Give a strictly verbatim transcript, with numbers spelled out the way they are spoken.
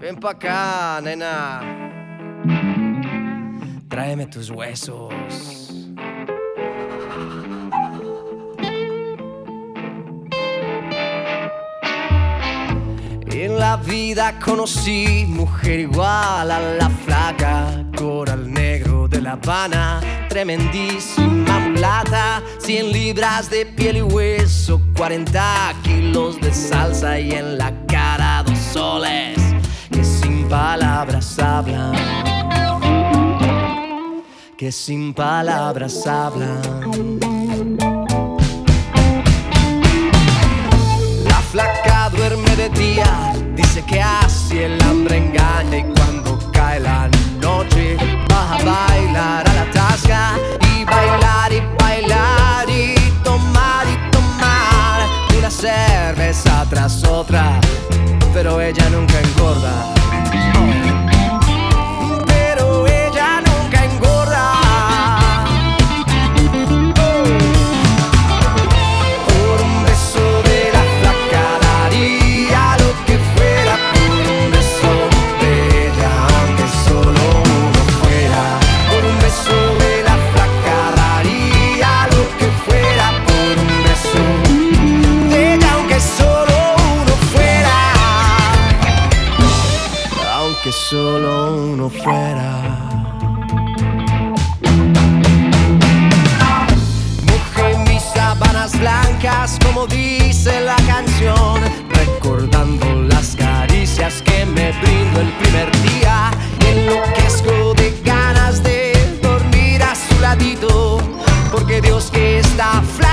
Ven pa' acá, nena. Tráeme tus huesos. En la vida conocí mujer igual a la flaca, coral negro de La Habana, tremendísima mulata, cien libras de piel y hueso, cuarenta kilos de salsa y en la cara dos soles que sin palabras hablan, que sin palabras hablan. La flaca duerme de día, dice que así el hambre engaña, y cuando cae la noche va a bailar a la tasca, y bailar y bailar y tomar y tomar una cerveza tras otra, pero ella nunca engorda. Pero ella nunca engorda. Por un beso de la flaca daría lo que fuera, por un beso de ella, aunque solo uno fuera. Por un beso de la flaca daría lo que fuera, por un beso de ella, aunque solo uno fuera. Aunque solo uno fuera. Mojé mis sábanas blancas, como dice la canción, recordando las caricias que me brindó el primer día, y enloquezco de ganas de dormir a su ladito, porque Dios que está flaco